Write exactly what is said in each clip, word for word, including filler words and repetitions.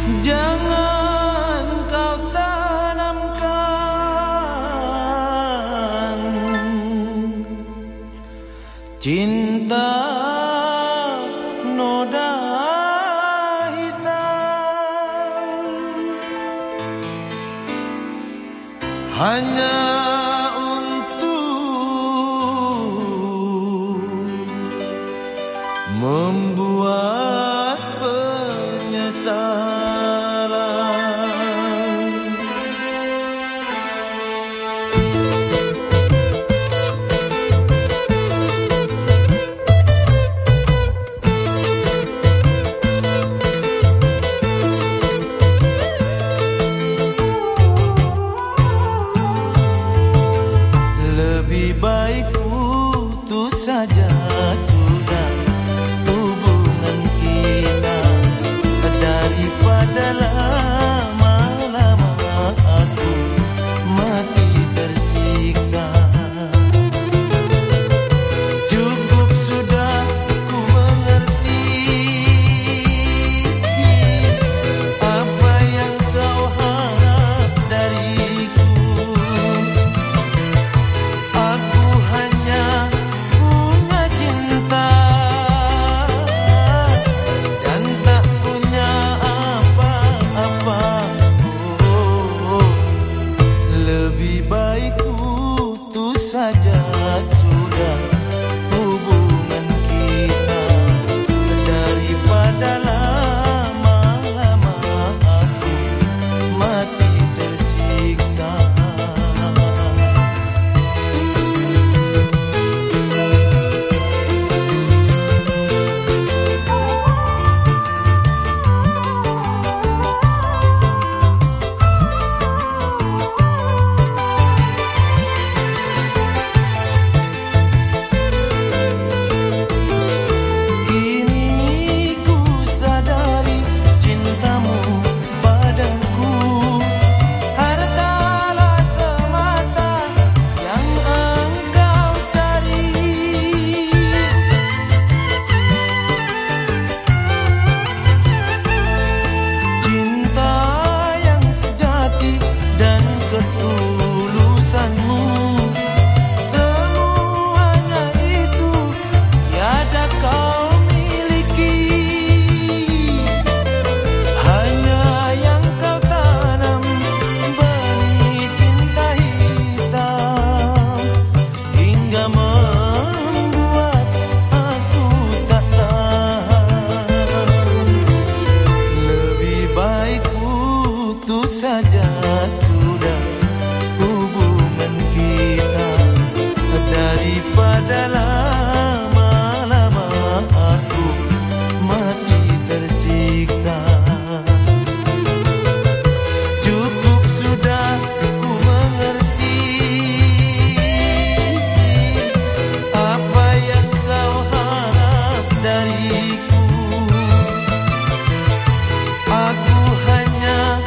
Jangan kau tanamkan cinta noda hitam hanya untuk membuat penyesalan. Lebih baik putus saja sudah hubungan kita daripada lama-lama aku mati tersiksa. Cukup sudah ku mengerti apa yang kau harap dariku. Aku hanya punya cinta dan tak punya apa-apa. Oh, lebih baik putus saja sudah hubungan kita daripada lama-lama aku mati tersiksa. Saja sudah hubungan kita daripada lama-lama aku mati tersiksa. Cukup sudah ku mengerti apa yang kau harap dariku. Aku hanya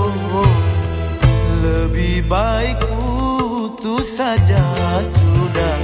baik putus saja sudah